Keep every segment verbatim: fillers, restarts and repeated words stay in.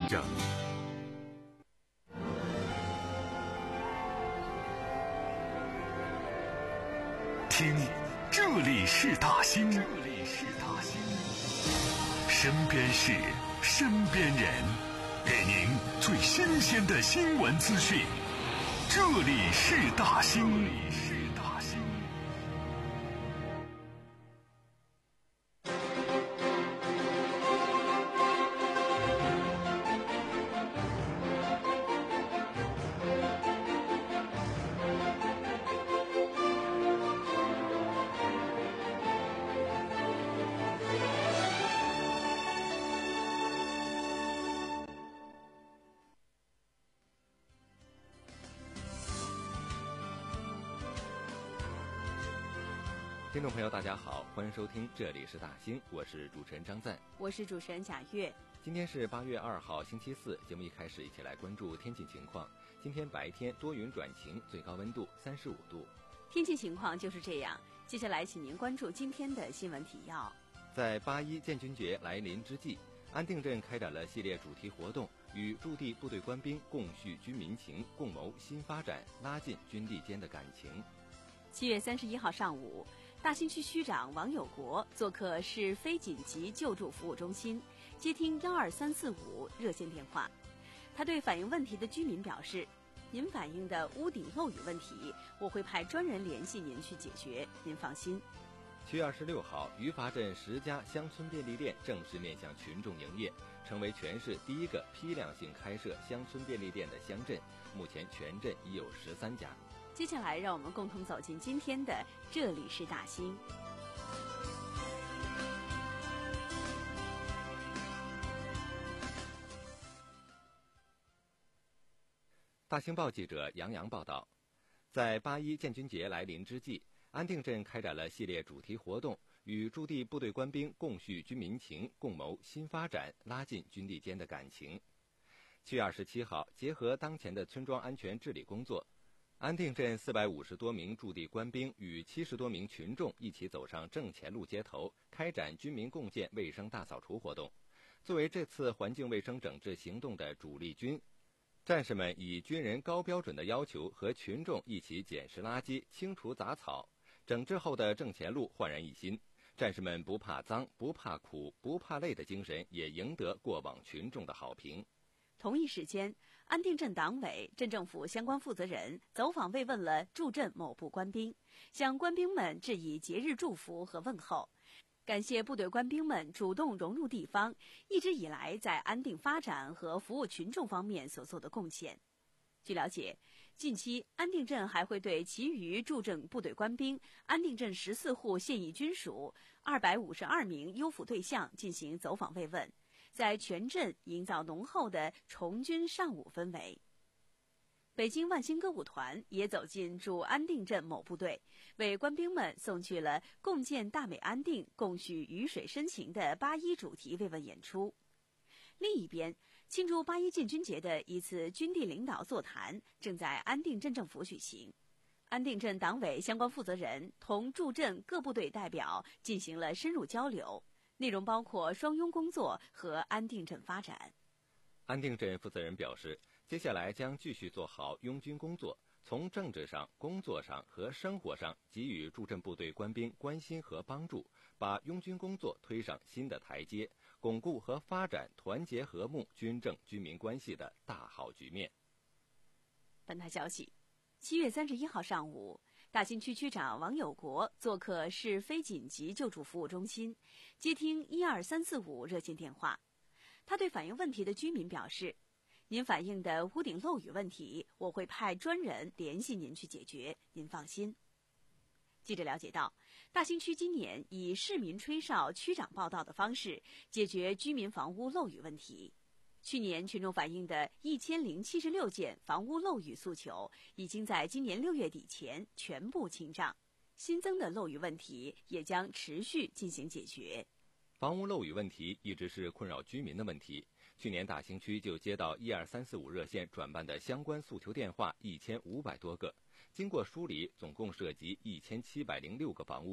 证。听，这里是大兴，这里是大兴，身边事，身边人，给您最新鲜的新闻资讯。这里是大兴，这里是大兴。 听众朋友大家好，欢迎收听这里是大兴，我是主持人张赞， 我是主持人贾月。 今天是八月二号星期四，节目一开始一起来关注天气情况。今天白天多云转晴，最高温度三十五度。 天气情况就是这样，接下来请您关注今天的新闻提要。 在八一建军节来临之际，安定镇开展了系列主题活动，与驻地部队官兵共叙军民情，共谋新发展，拉近军地间的感情。 七月三十一号上午，大兴区区长王有国做客市非紧急救助服务中心，接听幺二三四五热线电话。他对反映问题的居民表示，您反映的屋顶漏雨问题，我会派专人联系您去解决，您放心。 七月二十六号，于法镇十家乡村便利店正式面向群众营业，成为全市第一个批量性开设乡村便利店的乡镇。目前全镇已有十三家。 接下来让我们共同走进今天的这里是大兴。 大兴报记者杨洋报道，在八一建军节来临之际，安定镇开展了系列主题活动，与驻地部队官兵共叙军民情，共谋新发展，拉近军地间的感情。七月二十七号，结合当前的村庄安全治理工作，安定镇四百五十多名驻地官兵与七十多名群众一起走上正前路街头，开展军民共建卫生大扫除活动。作为这次环境卫生整治行动的主力军，战士们以军人高标准的要求和群众一起捡拾垃圾、清除杂草，整治后的正前路焕然一新。战士们不怕脏、不怕苦、不怕累的精神也赢得过往群众的好评。 同一时间，安定镇党委、镇政府相关负责人走访慰问了驻镇某部官兵，向官兵们致以节日祝福和问候，感谢部队官兵们主动融入地方，一直以来在安定发展和服务群众方面所做的贡献。据了解，近期安定镇还会对其余驻镇部队官兵、安定镇十四户现役军属、二百五十二名优抚对象进行走访慰问，在全镇营造浓厚的重军尚武氛围。北京万兴歌舞团也走进驻安定镇某部队，为官兵们送去了共建大美安定、共叙雨水深情的八一主题慰问演出。另一边，庆祝八一建军节的一次军地领导座谈正在安定镇政府举行。安定镇党委相关负责人同驻镇各部队代表进行了深入交流，内容包括双拥工作和安定镇发展。 安定镇负责人表示，接下来将继续做好拥军工作，从政治上、工作上和生活上给予驻镇部队官兵关心和帮助，把拥军工作推上新的台阶，巩固和发展团结和睦军政军民关系的大好局面。 本台消息，七月三十一号上午，大兴区区长王有国做客市非紧急救助服务中心，接听一二三四五热线电话。他对反映问题的居民表示，您反映的屋顶漏雨问题，我会派专人联系您去解决，您放心。记者了解到，大兴区今年以市民吹哨、区长报到的方式解决居民房屋漏雨问题。去年群众反映的一千零七十六件房屋漏雨诉求，已经在今年六月底前全部清账，新增的漏雨问题也将持续进行解决。 房屋漏雨问题一直是困扰居民的问题。去年大兴区就接到一二三四五热线转办的相关诉求电话一千五百多个，经过梳理，总共涉及一千七百零六个房屋。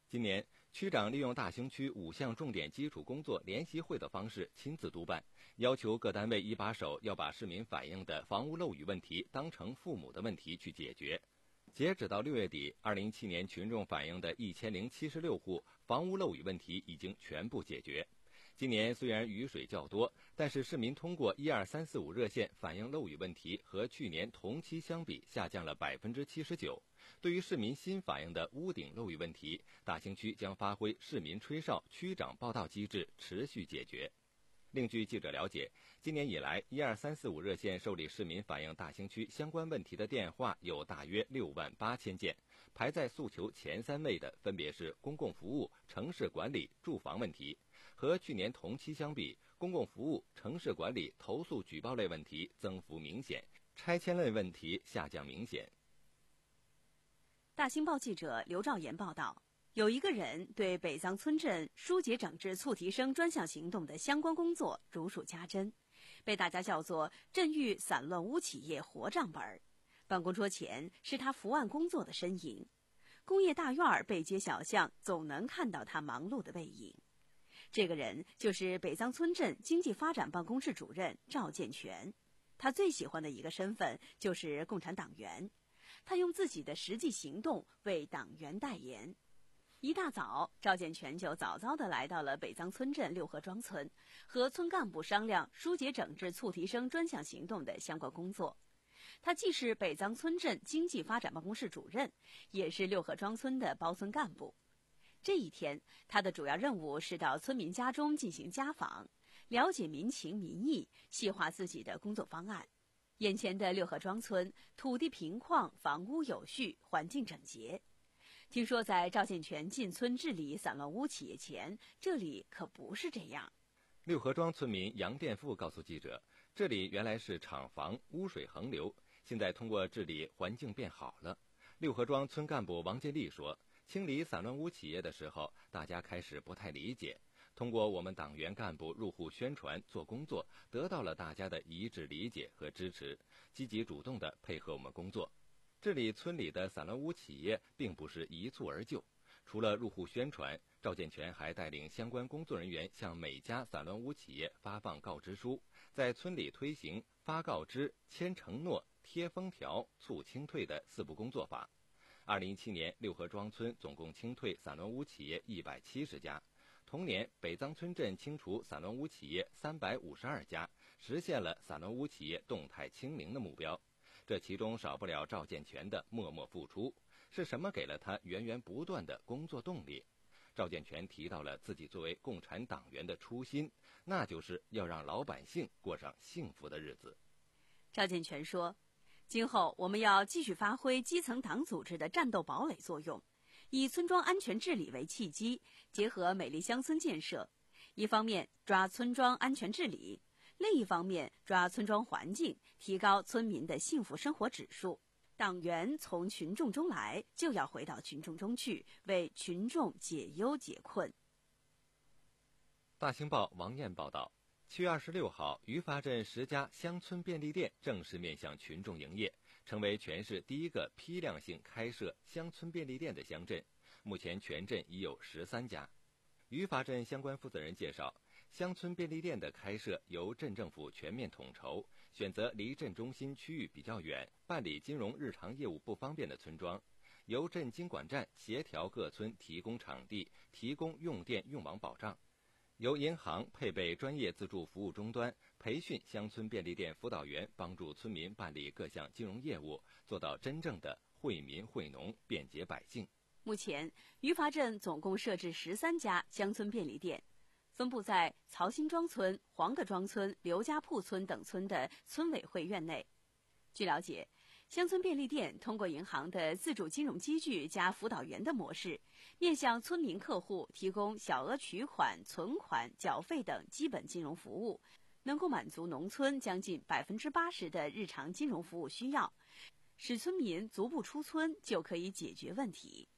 今年，区长利用大兴区五项重点基础工作联席会的方式亲自督办，要求各单位一把手要把市民反映的房屋漏雨问题当成父母的问题去解决。截止到六月底，二零一七年群众反映的一千零七十六户房屋漏雨问题已经全部解决。今年虽然雨水较多，但是市民通过一二三四五热线反映漏雨问题和去年同期相比下降了百分之七十九。对于市民新反映的屋顶漏雨问题，大兴区将发挥市民吹哨、区长报到机制，持续解决。另据记者了解，今年以来一二三四五热线受理市民反映大兴区相关问题的电话有大约六万八千件，排在诉求前三位的分别是公共服务、城市管理、住房问题。和去年同期相比，公共服务、城市管理、投诉举报类问题增幅明显，拆迁类问题下降明显。 大兴报记者刘兆岩报道，有一个人对北藏村镇疏解整治促提升专项行动的相关工作如数家珍，被大家叫做镇域散乱屋企业活账本。办公桌前是他伏案工作的身影，工业大院背街小巷总能看到他忙碌的背影。这个人就是北藏村镇经济发展办公室主任赵建全。他最喜欢的一个身份就是共产党员，他用自己的实际行动为党员代言。一大早，赵建全就早早地来到了北藏村镇六合庄村，和村干部商量疏解整治促提升专项行动的相关工作。他既是北藏村镇经济发展办公室主任，也是六合庄村的包村干部。这一天，他的主要任务是到村民家中进行家访，了解民情民意，细化自己的工作方案。眼前的六合庄村土地平旷，房屋有序，环境整洁。听说在赵建全进村治理散乱屋企业前，这里可不是这样。 六合庄村民杨殿富告诉记者，这里原来是厂房，污水横流，现在通过治理，环境变好了。六合庄村干部王建立说，清理散乱屋企业的时候，大家开始不太理解，通过我们党员干部入户宣传做工作，得到了大家的一致理解和支持，积极主动地配合我们工作。治理村里的散乱屋企业并不是一蹴而就，除了入户宣传，赵建全还带领相关工作人员向每家散乱屋企业发放告知书，在村里推行发告知、签承诺、贴封条、促清退的四步工作法。二零一七年，六合庄村总共清退散乱屋企业一百七十家，同年北藏村镇清除散乱屋企业三百五十二家，实现了散乱屋企业动态清零的目标。这其中少不了赵建全的默默付出，是什么给了他源源不断的工作动力？赵建全提到了自己作为共产党员的初心，那就是要让老百姓过上幸福的日子。 赵建全说，今后我们要继续发挥基层党组织的战斗堡垒作用，以村庄安全治理为契机，结合美丽乡村建设，一方面抓村庄安全治理，另一方面抓村庄环境，提高村民的幸福生活指数。党员从群众中来，就要回到群众中去，为群众解忧解困。 大兴报王燕报道，七月二十六号，于发镇十家乡村便利店正式面向群众营业，成为全市第一个批量性开设乡村便利店的乡镇。目前全镇已有十三家。于发镇相关负责人介绍，乡村便利店的开设由镇政府全面统筹，选择离镇中心区域比较远、办理金融日常业务不方便的村庄，由镇经管站协调各村提供场地、提供用电用网保障，由银行配备专业自助服务终端，培训乡村便利店辅导员，帮助村民办理各项金融业务，做到真正的惠民惠农，便捷百姓。 目前，于发镇总共设置十三家乡村便利店，分布在曹新庄村、黄各庄村、刘家铺村等村的村委会院内。据了解，乡村便利店通过银行的自主金融机具加辅导员的模式，面向村民客户提供小额取款、存款、缴费等基本金融服务，能够满足农村将近百分之八十的日常金融服务需要，使村民足不出村就可以解决问题。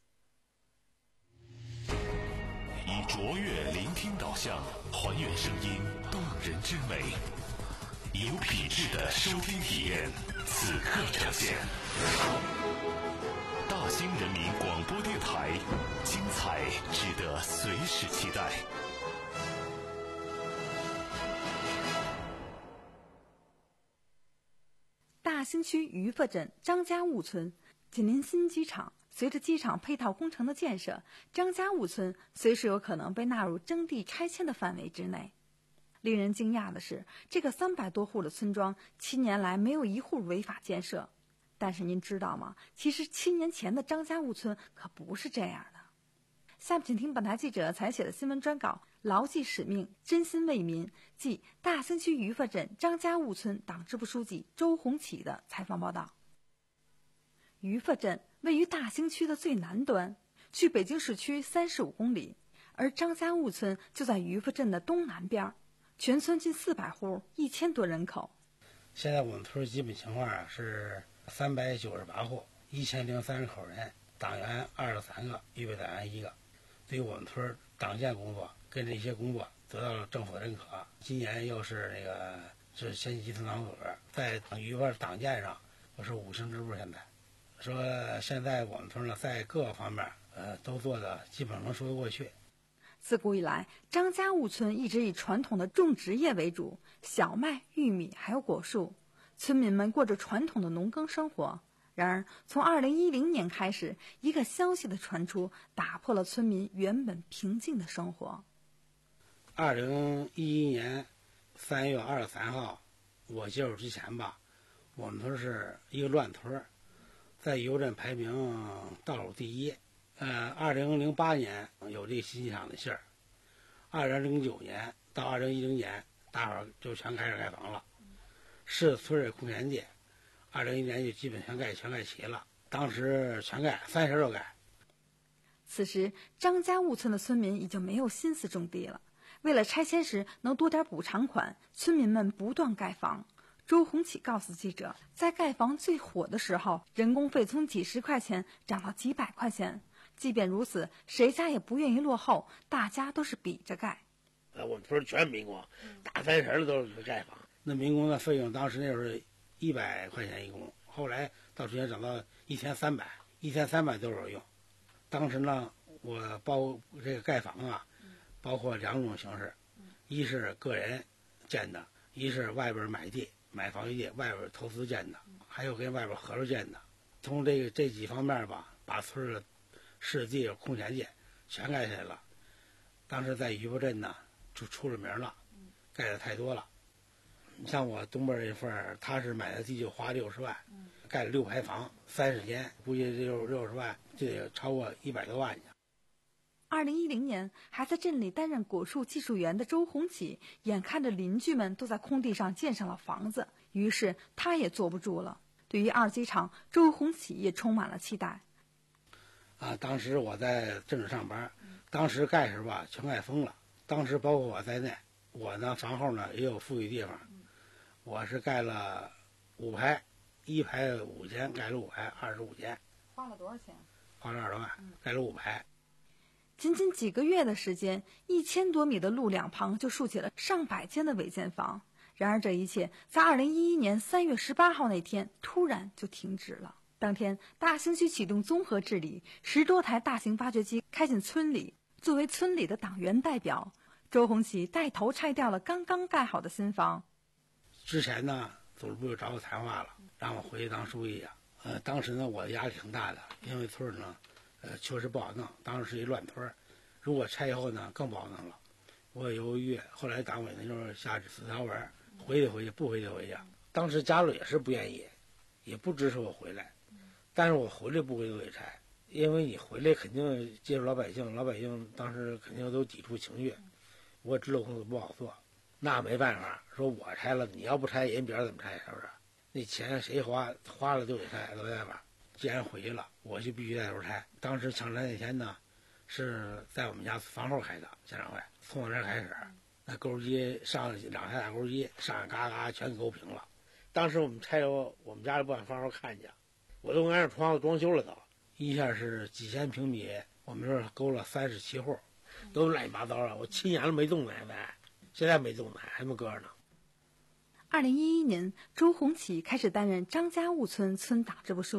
以卓越聆听导向，还原声音动人之美，有品质的收听体验，此刻呈现。大兴人民广播电台，精彩值得随时期待。 大兴区于佛镇张家坞村紧邻新机场，随着机场配套工程的建设，张家坞村随时有可能被纳入征地拆迁的范围之内。令人惊讶的是，这个三百多户的村庄七年来没有一户违法建设。但是您知道吗？其实七年前的张家坞村可不是这样的。下面请听本台记者采写的新闻专稿，牢记使命，真心为民，即大兴区于佛镇张家坞村党支部书记周红启的采访报道。于佛镇位于大兴区的最南端，距北京市区三十五公里，而张家坞村就在于佛镇的东南边，全村近四百户，一千多人口。 现在我们村基本情况啊是三百九十八户，一千零三十口人，党员二十三个，预备党员一个。对于我们村党建工作跟这些工作得到了政府的认可。今年又是那个是县级村党组织在于佛党建上，我是五星支部。现在说现在我们村呢在各个方面呃都做的基本能说得过去。 自古以来，张家坞村一直以传统的种植业为主，小麦、玉米还有果树，村民们过着传统的农耕生活。然而，从二零一零年开始，一个消息的传出，打破了村民原本平静的生活。 二零一一年三月二十三号，我接手之前吧，我们村是一个乱村，在邮镇排名倒数第一。呃，二零零八年有这个新机场的信儿，二零零九年到二零一零年，大伙儿就全开始盖房了，是村里空闲地。二零一年就基本全盖全盖齐了，当时全盖三十多盖。 此时，张家坞村的村民已经没有心思种地了。为了拆迁时能多点补偿款，村民们不断盖房。周红启告诉记者，在盖房最火的时候，人工费从几十块钱涨到几百块钱。即便如此，谁家也不愿意落后，大家都是比着盖。 呃，我们村全民工，大三十的都是盖房。那民工的费用当时那时候一百块钱一工，后来到之前涨到一千三百，一千三百都有用。当时呢，我包这个盖房啊，包括两种形式，一是个人建的，一是外边买地买房地外边投资建的，还有跟外边合作建的。从这个这几方面吧，把村的市地空闲地全盖下来了。当时在于佛镇呢，就出了名了，盖的太多了。像我东边这份儿，他是买的地就花六十万，盖了六排房，三十间，估计六六十万就得超过一百多万去。 二零一零年，还在镇里担任果树技术员的周红启，眼看着邻居们都在空地上建上了房子，于是他也坐不住了。对于二机场，周红启也充满了期待。 啊，当时我在镇里上班，当时盖时吧，全盖疯了。当时包括我在内，我呢房后呢也有富裕地方。我是盖了五排，一排五间，盖了五排，二十五间。 花了多少钱？ 花了二十万，盖了五排。 仅仅几个月的时间，一千多米的路两旁就竖起了上百间的违建房。然而这一切在二零一一年三月十八号那天突然就停止了。当天，大兴区启动综合治理，十多台大型挖掘机开进村里。作为村里的党员代表，周红启带头拆掉了刚刚盖好的新房。 之前呢，组织部就找我谈话了，让我回去当书记啊。呃，当时呢，我的压力挺大的，因为村呢，呃，确实不好弄。当时是一乱村，如果拆以后呢，更不好弄了。我犹豫，后来党委呢就是下指示条文，回去回去，不回去回去。当时家里也是不愿意，也不支持我回来，但是我回来不回去给拆，因为你回来肯定接触老百姓，老百姓当时肯定都抵触情绪，我知道工作不好做。那没办法，说我拆了，你要不拆，人别人怎么拆？是不是？那钱谁花，花了就得拆，没办法。既然回去了，我就必须带头拆。当时抢拆那天呢，是在我们家房后开的家长会，从我这儿开始，那钩机上两台大钩机上嘎嘎全勾平了。当时我们拆了，我们家里不敢房后看见，我都按着窗子装修了都。一下是几千平米，我们这儿勾了三十七户，都乱七八糟了。我亲眼都没动呢，现在。现在没动呢，还没搁着呢。 二零一一年，周红启开始担任张家坞村村党支部书记。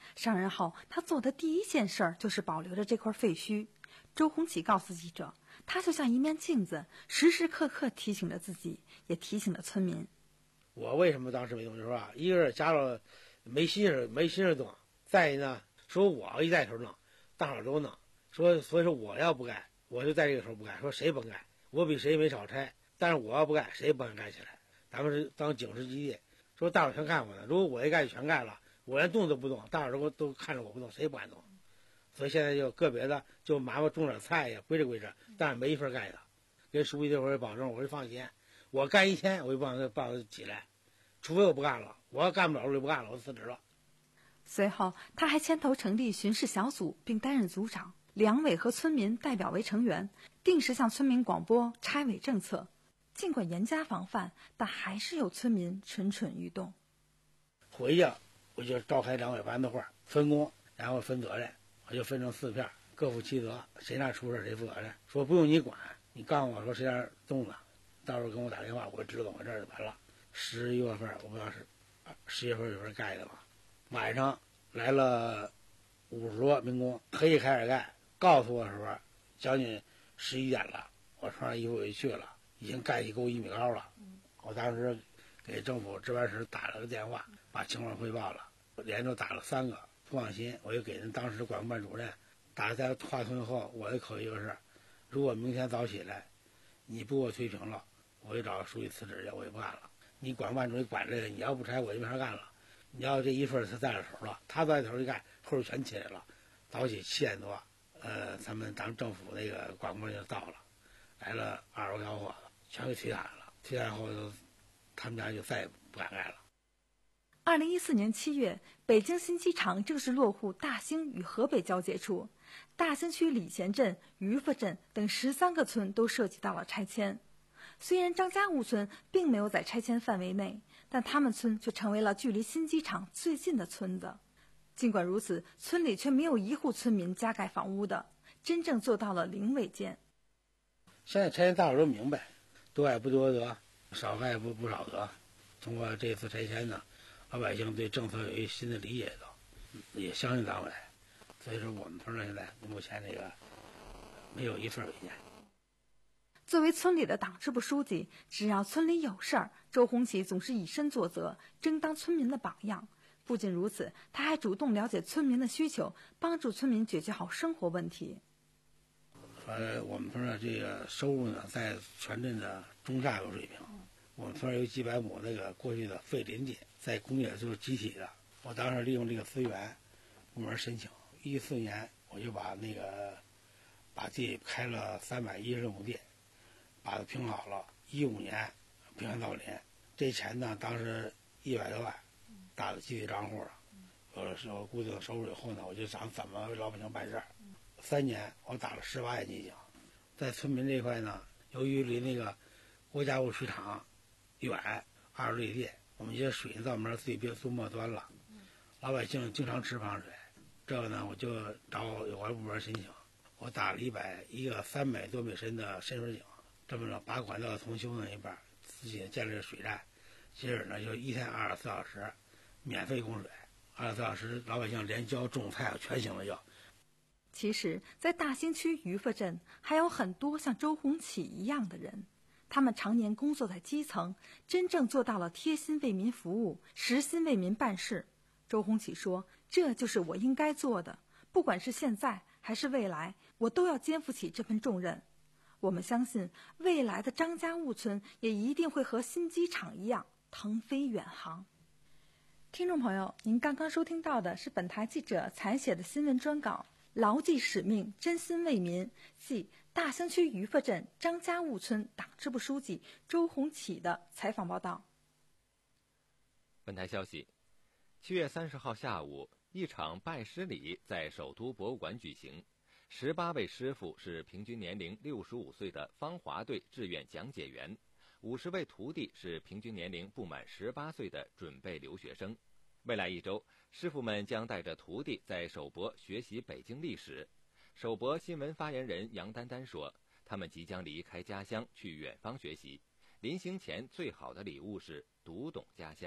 上任后，他做的第一件事儿就是保留着这块废墟。周鸿启告诉记者，他就像一面镜子，时时刻刻提醒着自己，也提醒着村民。 我为什么当时没动，就是说，一个是家长没心思没心思动，再一呢，说我一带头弄，大伙儿都弄，说所以说我要不干，我就在这个时候不干，说谁甭干，我比谁没少拆，但是我要不干，谁也不敢干起来。咱们是当警示基地，说大伙儿全干我呢，如果我一干就全干了，我连动都不动，大伙儿都都看着我不动，谁也不敢动。所以现在就个别的就麻烦种点菜呀，归着归着，但是没一份干的。跟书记这会儿保证，我说放心，我干一天我就帮他帮他起来，除非我不干了，我要干不了我就不干了，我辞职了。 随后，他还牵头成立巡视小组，并担任组长，两委和村民代表为成员，定时向村民广播拆违政策。尽管严加防范，但还是有村民蠢蠢欲动。 回去我就召开两委班子会，分工，然后分责任，我就分成四片，各负其责，谁那出事谁负责任。说不用你管，你告诉我说谁那动了，到时候跟我打电话，我知道我这儿就完了。十一月份我不知道是十月份有人盖的吧，晚上来了五十多民工，可以开始盖，告诉我的时候将近十一点了，我穿上衣服我就去了，已经盖一沟一米高了。我当时给政府值班室打了个电话，把情况汇报了，连着打了三个，不放心，我就给人当时管控办主任打在话筒以后，我的口一个是，如果明天早起来你不给我推平了，我就找书记辞职去，我也不干了。你管控办主任管这个，你要不拆我就没法干了。你要这一份他在了头了，他在头一干，后头全起来了。早起七点多，呃，咱们咱们政府那个管控就到了，来了二十个小伙子，全给推下来了。推下来后就，他们家就再也不敢干了。 二零一四年七月，北京新机场正式落户大兴与河北交界处，大兴区礼贤镇、于佛镇等十三个村都涉及到了拆迁。虽然张家坞村并没有在拆迁范围内，但他们村却成为了距离新机场最近的村子。尽管如此，村里却没有一户村民加盖房屋的，真正做到了零违建。 现在拆迁大伙都明白，多盖不多得，少盖不不少得。通过这次拆迁呢，老百姓对政策有一新的理解到，也相信党委，所以说我们村呢现在目前这个没有一份违建。 作为村里的党支部书记，只要村里有事儿，周鸿启总是以身作则，争当村民的榜样。不仅如此，他还主动了解村民的需求，帮助村民解决好生活问题。 呃，我们村的这个收入呢，在全镇的中下游水平。我们村有几百亩那个过去的废林地，在工业就是集体的。我当时利用这个资源，部门申请，一四年我就把那个把地开了三百一十亩地，把它评好了。一五年平安造林，这钱呢，当时一百多万，打到集体账户了。有了有固定的收入以后呢，我就想怎么为老百姓办事儿。三年我打了十八万进行，在村民这块呢，由于离那个国家物水厂远，二十里地，我们这些水在我们这儿自己别租末端了，老百姓经常吃防水。这个呢，我就找有关部门申请，我打了一百一个三百多米深的深水井，这么着把管道重修那一半，自己建立了水站，接着呢就一天二十四小时免费供水，二十四小时老百姓连浇种菜全行了要。 其实，在大兴区于佛镇还有很多像周鸿启一样的人，他们常年工作在基层，真正做到了贴心为民服务，实心为民办事。周鸿启说，这就是我应该做的，不管是现在还是未来，我都要肩负起这份重任。我们相信，未来的张家坞村也一定会和新机场一样腾飞远航。听众朋友，您刚刚收听到的是本台记者采写的新闻专稿，牢记使命，真心为民，即大兴区于佛镇张家坞村党支部书记周鸿启的采访报道。 本台消息，七月三十号下午，一场拜师礼在首都博物馆举行。十八位师傅是平均年龄六十五岁的芳华队志愿讲解员，五十位徒弟是平均年龄不满十八岁的准备留学生。未来一周，师傅们将带着徒弟在首博学习北京历史。首博新闻发言人杨丹丹说，他们即将离开家乡去远方学习，临行前最好的礼物是读懂家乡。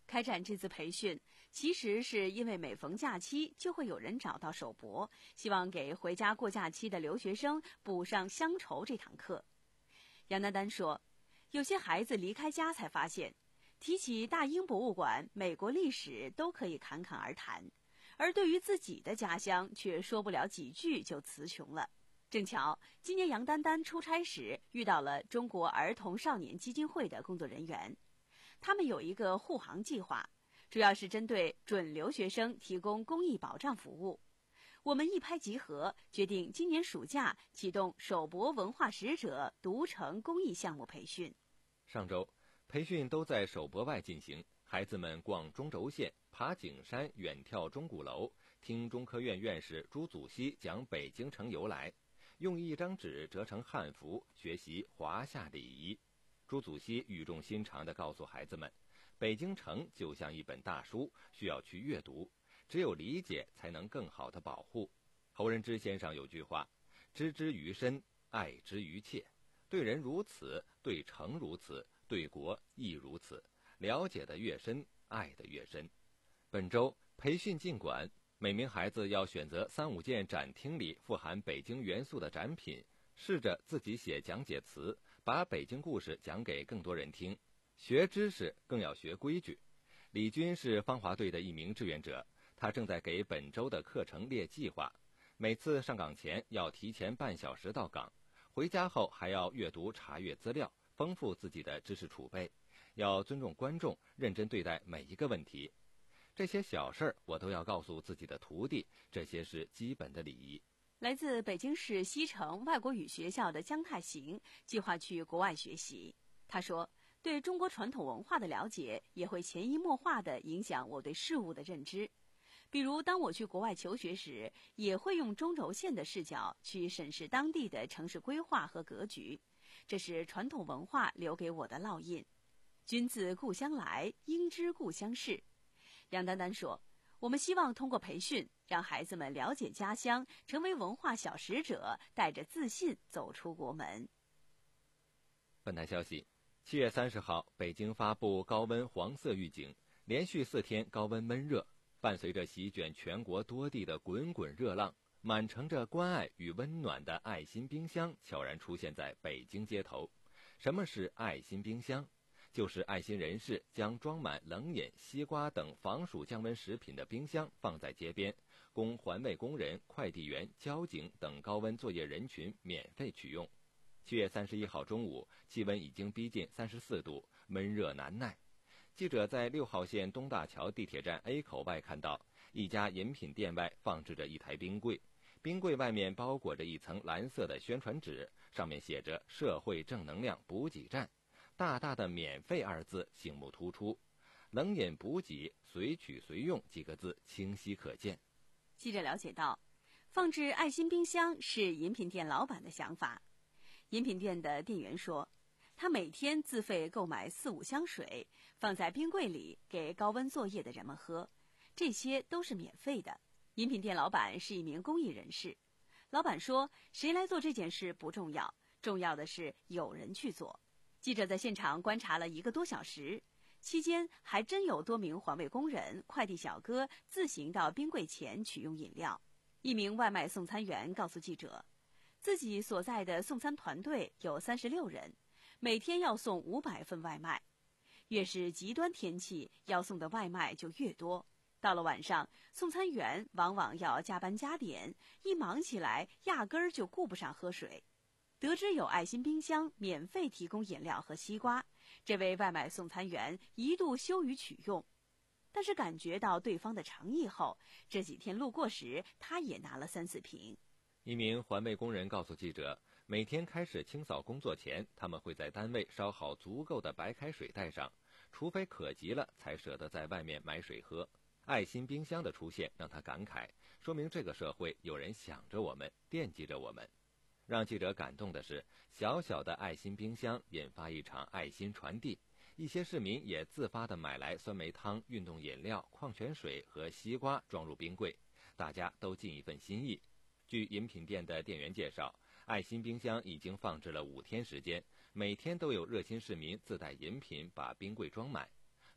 开展这次培训，其实是因为每逢假期就会有人找到首博，希望给回家过假期的留学生补上乡愁这堂课。杨丹丹说，有些孩子离开家才发现，提起大英博物馆、美国历史都可以侃侃而谈，而对于自己的家乡却说不了几句就词穷了。正巧今年杨丹丹出差时遇到了中国儿童少年基金会的工作人员，他们有一个护航计划，主要是针对准留学生提供公益保障服务。我们一拍即合，决定今年暑假启动首博文化使者读城公益项目培训。 上周培训都在首博外进行，孩子们逛中轴线、爬景山、远眺钟鼓楼，听中科院院士朱祖熙讲北京城由来，用一张纸折成汉服，学习华夏礼仪。朱祖熙语重心长地告诉孩子们，北京城就像一本大书，需要去阅读，只有理解才能更好地保护。侯仁之先生有句话，知之于深，爱之于切，对人如此，对城如此，对国亦如此，了解的越深，爱的越深。本周培训进馆，每名孩子要选择三五件展厅里富含北京元素的展品，试着自己写讲解词，把北京故事讲给更多人听。学知识更要学规矩。李军是芳华队的一名志愿者，他正在给本周的课程列计划。每次上岗前要提前半小时到岗，回家后还要阅读查阅资料，丰富自己的知识储备，要尊重观众，认真对待每一个问题。这些小事儿我都要告诉自己的徒弟，这些是基本的礼仪。 来自北京市西城外国语学校的姜太行计划去国外学习。他说，对中国传统文化的了解也会潜移默化地影响我对事物的认知。比如当我去国外求学时，也会用中轴线的视角去审视当地的城市规划和格局，这是传统文化留给我的烙印。君自故乡来，应知故乡事。杨丹丹说，我们希望通过培训让孩子们了解家乡，成为文化小使者，带着自信走出国门。 本台消息，七月三十号，北京发布高温黄色预警，连续四天高温闷热，伴随着席卷全国多地的滚滚热浪，满盛着关爱与温暖的爱心冰箱悄然出现在北京街头。什么是爱心冰箱？就是爱心人士将装满冷饮、西瓜等防暑降温食品的冰箱放在街边，供环卫工人、快递员、交警等高温作业人群免费取用。七月三十一号中午，气温已经逼近三十四度，闷热难耐。记者在六号线东大桥地铁站 A 口外看到，一家饮品店外放置着一台冰柜，冰柜外面包裹着一层蓝色的宣传纸，上面写着社会正能量补给站，大大的免费二字醒目突出，冷饮补给随取随用几个字清晰可见。 记者了解到，放置爱心冰箱是饮品店老板的想法。饮品店的店员说，他每天自费购买四五箱水，放在冰柜里给高温作业的人们喝，这些都是免费的。饮品店老板是一名公益人士，老板说，谁来做这件事不重要，重要的是有人去做。记者在现场观察了一个多小时，期间还真有多名环卫工人、快递小哥自行到冰柜前取用饮料。一名外卖送餐员告诉记者，自己所在的送餐团队有三十六人，每天要送五百份外卖，越是极端天气，要送的外卖就越多。到了晚上，送餐员往往要加班加点，一忙起来，压根儿就顾不上喝水。得知有爱心冰箱免费提供饮料和西瓜，这位外卖送餐员一度羞于取用，但是感觉到对方的诚意后，这几天路过时，他也拿了三四瓶。 一名环卫工人告诉记者，每天开始清扫工作前，他们会在单位烧好足够的白开水带上，除非可急了，才舍得在外面买水喝。爱心冰箱的出现让他感慨，说明这个社会有人想着我们，惦记着我们。让记者感动的是，小小的爱心冰箱引发一场爱心传递，一些市民也自发地买来酸梅汤、运动饮料、矿泉水和西瓜装入冰柜，大家都尽一份心意。据饮品店的店员介绍，爱心冰箱已经放置了五天时间，每天都有热心市民自带饮品把冰柜装满。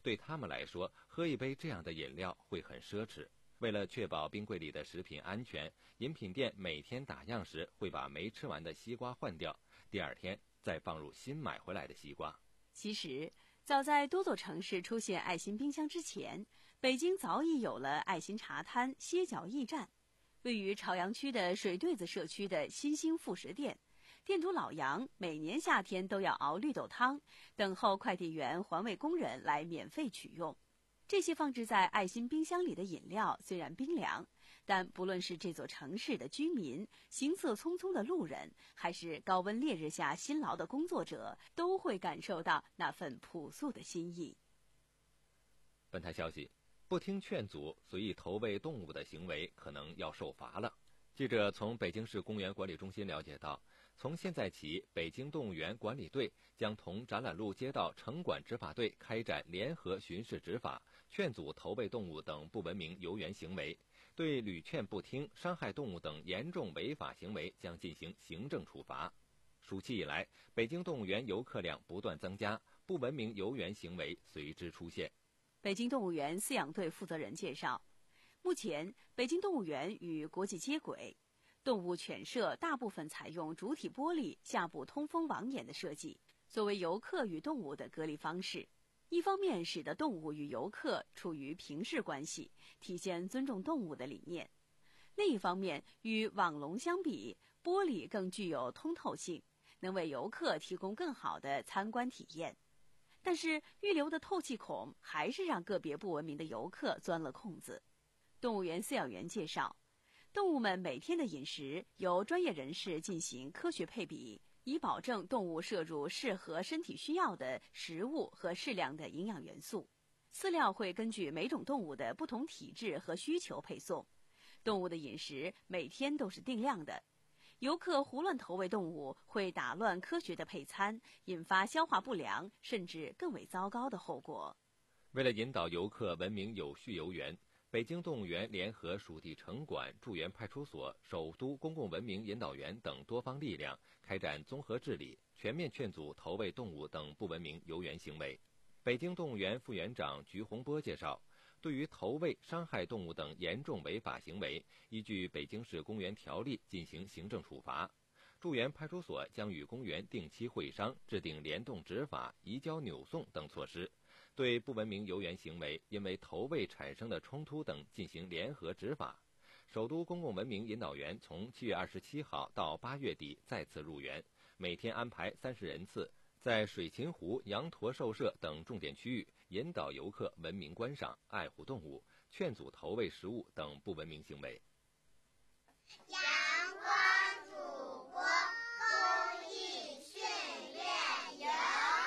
对他们来说，喝一杯这样的饮料会很奢侈。为了确保冰柜里的食品安全，饮品店每天打样时会把没吃完的西瓜换掉，第二天再放入新买回来的西瓜。 其实，早在多座城市出现爱心冰箱之前，北京早已有了爱心茶摊、歇脚驿站。位于朝阳区的水对子社区的新兴副食店，店主老杨每年夏天都要熬绿豆汤，等候快递员、环卫工人来免费取用。这些放置在爱心冰箱里的饮料虽然冰凉，但不论是这座城市的居民、行色匆匆的路人，还是高温烈日下辛劳的工作者，都会感受到那份朴素的心意。 本台消息，不听劝阻随意投喂动物的行为可能要受罚了。记者从北京市公园管理中心了解到，从现在起，北京动物园管理队将同展览路街道城管执法队开展联合巡视执法，劝阻投喂动物等不文明游园行为，对屡劝不听、伤害动物等严重违法行为将进行行政处罚。暑期以来，北京动物园游客量不断增加，不文明游园行为随之出现。 北京动物园饲养队负责人介绍，目前北京动物园与国际接轨，动物犬舍大部分采用主体玻璃、下部通风网眼的设计，作为游客与动物的隔离方式。一方面使得动物与游客处于平视关系，体现尊重动物的理念；另一方面，与网笼相比，玻璃更具有通透性，能为游客提供更好的参观体验。但是预留的透气孔还是让个别不文明的游客钻了空子。动物园饲养员介绍，动物们每天的饮食由专业人士进行科学配比，以保证动物摄入适合身体需要的食物和适量的营养元素。饲料会根据每种动物的不同体质和需求配送。动物的饮食每天都是定量的。游客胡乱投喂动物会打乱科学的配餐，引发消化不良甚至更为糟糕的后果。 为了引导游客文明有序游园，北京动物园联合属地城管、驻园派出所、首都公共文明引导员等多方力量，开展综合治理，全面劝阻投喂动物等不文明游园行为。北京动物园副园长菊洪波介绍，对于投喂、伤害动物等严重违法行为，依据北京市公园条例进行行政处罚。驻园派出所将与公园定期会商，制定联动执法、移交扭送等措施，对不文明游园行为因为投喂产生的冲突等进行联合执法。首都公共文明引导员从七月二十七号到八月底再次入园，每天安排三十人次，在水禽湖、羊驼兽舍等重点区域引导游客文明观赏、爱护动物，劝阻投喂食物等不文明行为。 阳光祖国公益训练营。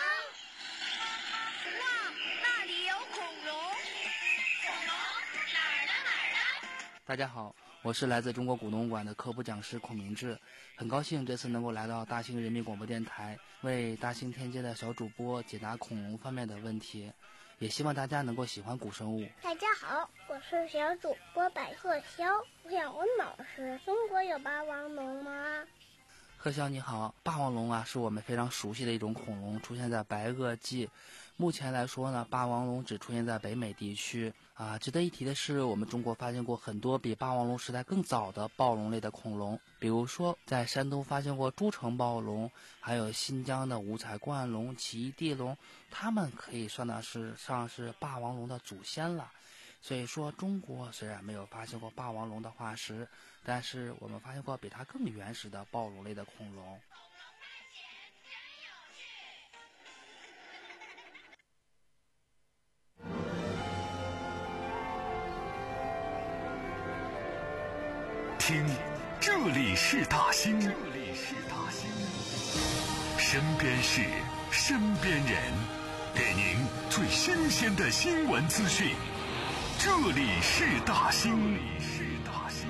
哇，那里有恐龙！恐龙哪儿呢哪儿呢？ 大家好，我是来自中国古农馆的科普讲师孔明志，很高兴这次能够来到大兴人民广播电台，为大兴天街的小主播解答恐龙方面的问题，也希望大家能够喜欢古生物。 大家好，我是小主播白鹤霄，我想问老师，中国有霸王龙吗？ 贺霄你好，霸王龙啊是我们非常熟悉的一种恐龙，出现在白垩纪。目前来说呢，霸王龙只出现在北美地区啊。值得一提的是，我们中国发现过很多比霸王龙时代更早的暴龙类的恐龙，比如说在山东发现过诸城暴龙，还有新疆的五彩冠龙、奇异地龙，它们可以算得是上是霸王龙的祖先了。所以说，中国虽然没有发现过霸王龙的化石，但是我们发现过比它更原始的暴龙类的恐龙。 听，这里是大兴，这里是大兴，身边事，身边人，给您最新鲜的新闻资讯。这里是大兴，这里是大兴。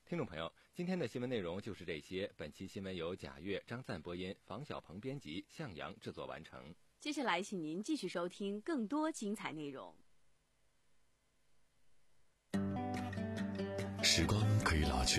听众朋友，今天的新闻内容就是这些。本期新闻由贾月、张赞播音，房小鹏编辑，向阳制作完成。 接下来，请您继续收听更多精彩内容。 时光可以老去。